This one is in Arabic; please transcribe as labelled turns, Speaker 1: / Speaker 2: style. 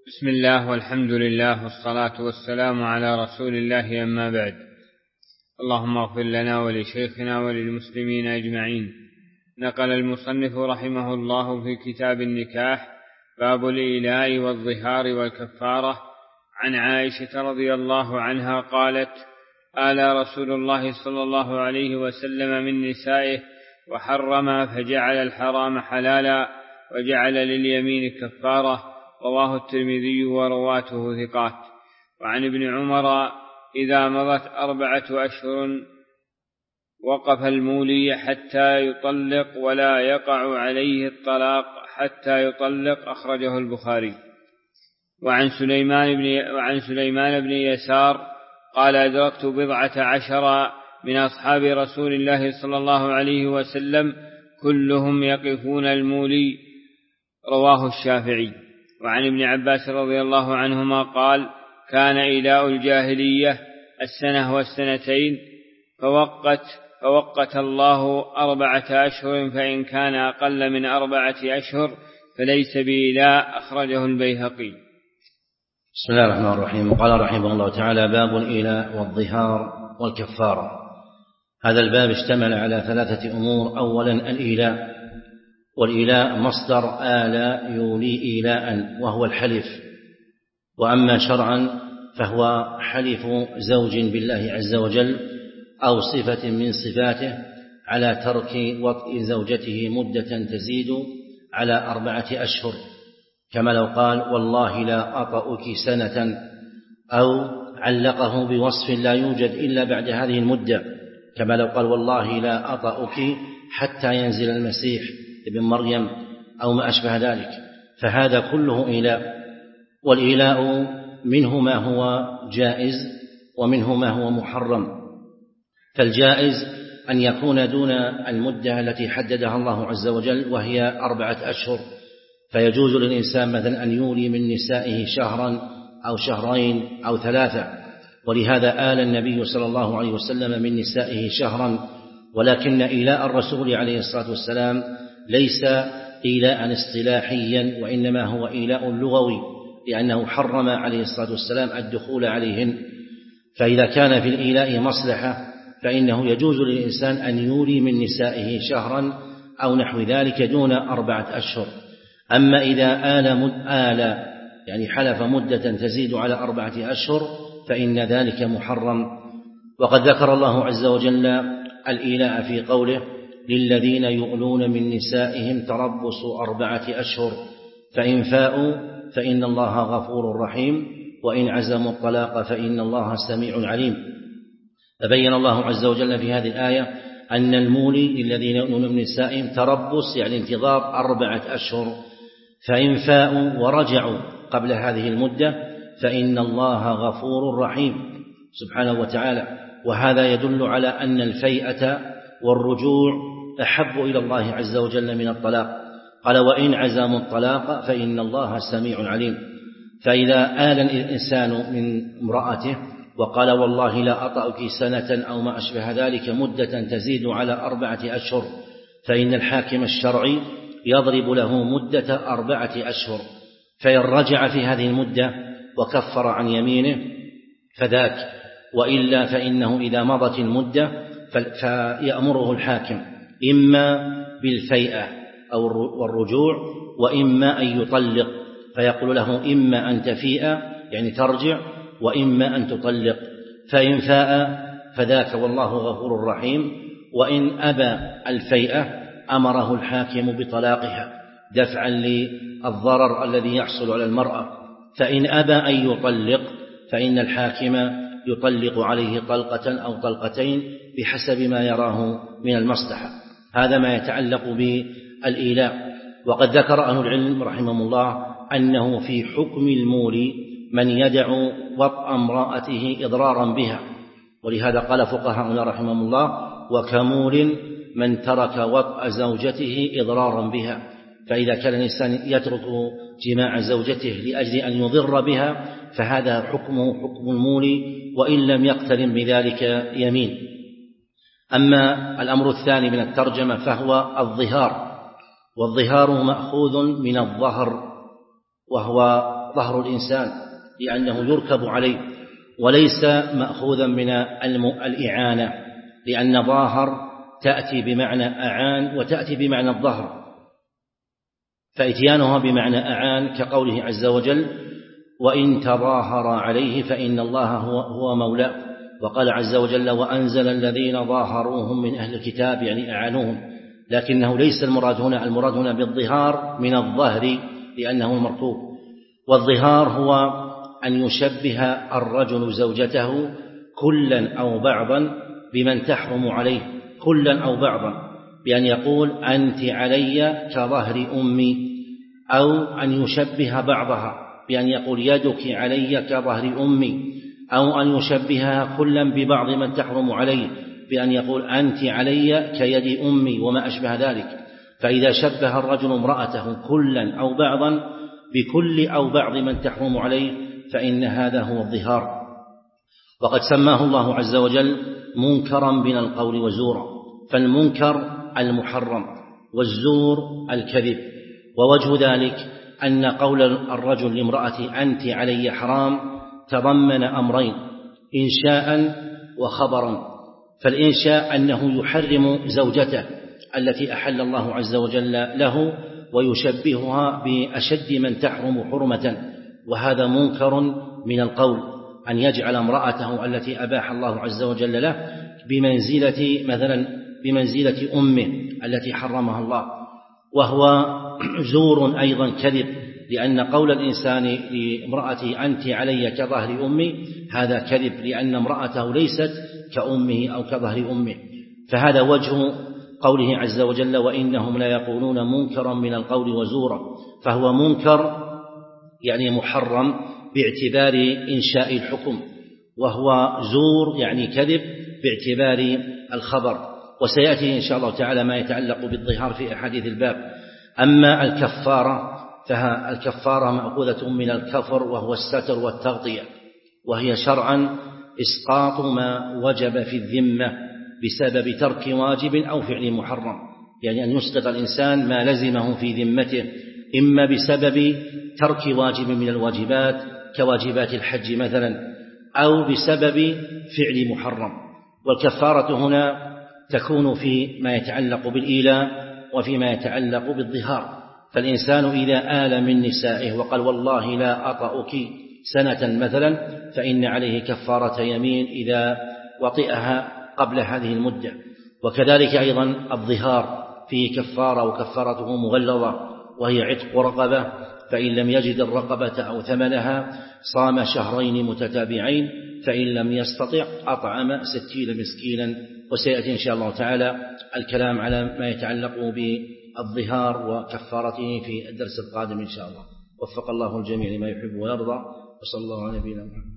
Speaker 1: بسم الله والحمد لله والصلاة والسلام على رسول الله، أما بعد. اللهم اغفر لنا ولشيخنا وللمسلمين أجمعين. نقل المصنف رحمه الله في كتاب النكاح باب الإيلاء والظهار والكفارة عن عائشة رضي الله عنها قالت: آلى رسول الله صلى الله عليه وسلم من نسائه وحرم فجعل الحرام حلالا وجعل لليمين كفارة. رواه الترمذي ورواته ثقات. وعن ابن عمر: إذا مضت 4 أشهر وقف المولي حتى يطلق ولا يقع عليه الطلاق حتى يطلق. أخرجه البخاري. وعن سليمان بن يسار قال: أدركت 14 من أصحاب رسول الله صلى الله عليه وسلم كلهم يقفون المولي. رواه الشافعي. وعن ابن عباس رضي الله عنهما قال: كان إيلاء الجاهلية 1 و2 فوقت الله 4 أشهر، فإن كان أقل من 4 أشهر فليس بإيلاء. أخرجه البيهقي.
Speaker 2: بسم الله الرحمن الرحيم. قال رحمه الله تعالى: باب الإيلاء والظهار والكفارة. هذا الباب اشتمل على 3 أمور. أولا الإيلاء، والإيلاء مصدر آل يولي إيلاء وهو الحلف. وأما شرعا فهو حلف زوج بالله عز وجل أو صفة من صفاته على ترك وطئ زوجته مدة تزيد على 4 أشهر، كما لو قال: والله لا أطأك سنة، أو علقه بوصف لا يوجد إلا بعد هذه المدة، كما لو قال: والله لا أطأك حتى ينزل المسيح ابن مريم، أو ما أشبه ذلك. فهذا كله إيلاء. والإيلاء منه ما هو جائز ومنه ما هو محرم. فالجائز أن يكون دون المدة التي حددها الله عز وجل، وهي 4 أشهر، فيجوز للإنسان مثلا أن يولي من نسائه 1 شهرا أو 2 شهرين أو 3. ولهذا آل النبي صلى الله عليه وسلم من نسائه 1 شهرا. ولكن إيلاء الرسول عليه الصلاة والسلام ليس إيلاء اصطلاحيا، وإنما هو إيلاء لغوي، لأنه حرم عليه الصلاة والسلام الدخول عليهن. فإذا كان في الإيلاء مصلحة فإنه يجوز للإنسان أن يولي من نسائه 1 شهرا أو نحو ذلك دون 4 أشهر. أما إذا آل يعني حلف مدة تزيد على 4 أشهر فإن ذلك محرم. وقد ذكر الله عز وجل الإيلاء في قوله: للذين يؤلون من نسائهم تربص 4 أشهر فإن فاءوا فإن الله غفور رحيم وإن عزموا الطلاق فإن الله سميع عليم. فبين الله عز وجل في هذه الآية أن المولي للذين يؤلون من نسائهم تربص يعني انتظار 4 أشهر، فإن فاءوا ورجعوا قبل هذه المدة فإن الله غفور رحيم سبحانه وتعالى. وهذا يدل على أن الفيئة والرجوع أحب إلى الله عز وجل من الطلاق. قال: وإن عزموا الطلاق فإن الله سميع عليم. فإذا آل الإنسان من امرأته وقال: والله لا أطأك سنة أو ما أشبه ذلك مدة تزيد على 4 أشهر، فإن الحاكم الشرعي يضرب له مدة 4 أشهر، فإن رجع في هذه المدة وكفر عن يمينه فذاك، وإلا فإنه إذا مضت المدة فيأمره الحاكم إما بالفيئة أو الرجوع، وإما أن يطلق، فيقول له: إما أن تفيء يعني ترجع، وإما أن تطلق. فإن فاء فذاك والله غفور رحيم. وإن أبى الفيئة أمره الحاكم بطلاقها دفعا للضرر الذي يحصل على المرأة. فإن أبى أن يطلق فإن الحاكم يطلق عليه طلقة أو طلقتين بحسب ما يراه من المصلحة. هذا ما يتعلق بالإيلاء. وقد ذكر أهل العلم رحمهم الله أنه في حكم المولي من يدع وطأ امرأته إضرارا بها، ولهذا قال فقهاؤنا رحمهم الله: وكمول من ترك وطأ زوجته إضرارا بها. فإذا كان الإنسان يترك جماع زوجته لأجل أن يضر بها فهذا حكمه حكم المولي، وإن لم يقترن بذلك يمين. أما الأمر الثاني من الترجمة فهو الظهار. والظهار مأخوذ من الظهر، وهو ظهر الإنسان لأنه يركب عليه، وليس مأخوذا من الإعانة، لأن ظاهر تأتي بمعنى أعان وتأتي بمعنى الظهر، فإتيانها بمعنى أعان كقوله عز وجل: وإن تظاهر عليه فإن الله هو مولاه. وقال عز وجل: وأنزل الذين ظاهروهم من أهل الكتاب، يعني أعانوهم، لكنه ليس المراد هنا بالظهار من الظهر لأنه مركوب. والظهار هو أن يشبه الرجل زوجته كلا أو بعضا بمن تحرم عليه، كلا أو بعضا، بأن يقول: أنت علي كظهر أمي، أو أن يشبه بعضها بأن يقول: يدك علي كظهر أمي، أو أن يشبهها كلا ببعض من تحرم عليه بأن يقول: أنت علي كيد أمي، وما أشبه ذلك. فإذا شبه الرجل امرأته كلا أو بعضا بكل أو بعض من تحرم عليه فإن هذا هو الظهار. وقد سماه الله عز وجل منكرا من القول وزورا، فالمنكر المحرم والزور الكذب. ووجه ذلك أن قول الرجل لامرأته: أنت علي حرام، تضمن أمرين: إنشاء وخبرا. فالإنشاء أنه يحرم زوجته التي أحل الله عز وجل له ويشبهها بأشد من تحرم حرمة، وهذا منكر من القول، أن يجعل امرأته التي أباح الله عز وجل له بمنزلة أمه التي حرمها الله، وهو زور أيضا كذب، لأن قول الإنسان لامرأته: أنت علي كظهر أمي، هذا كذب، لأن امرأته ليست كأمه أو كظهر أمه. فهذا وجه قوله عز وجل: وإنهم لا يقولون منكرا من القول وزورا. فهو منكر يعني محرم باعتبار إنشاء الحكم، وهو زور يعني كذب باعتبار الخبر. وسيأتي إن شاء الله تعالى ما يتعلق بالظهار في أحاديث الباب. أما الكفارة فالكفارة مأخوذة من الكفر، وهو الستر والتغطية، وهي شرعا إسقاط ما وجب في الذمة بسبب ترك واجب أو فعل محرم، يعني أن يسقط الإنسان ما لزمه في ذمته، إما بسبب ترك واجب من الواجبات كواجبات الحج مثلا، أو بسبب فعل محرم. والكفارة هنا تكون في ما يتعلق بالإيلاء وفيما يتعلق بالظهار. فالإنسان إذا آل من نسائه وقال: والله لا أطأك سنة مثلا، فإن عليه كفارة يمين إذا وطئها قبل هذه المدة. وكذلك أيضا الظهار فيه كفارة، وكفارته مغلظة، وهي عتق رقبة، فإن لم يجد الرقبة أو ثمنها صام شهرين متتابعين، فإن لم يستطع أطعم 60 مسكينا. وسيأتي إن شاء الله تعالى الكلام على ما يتعلق بالظهار وكفارته في الدرس القادم إن شاء الله. وفق الله الجميع لما يحب ويرضى، وصلى الله على نبينا محمد.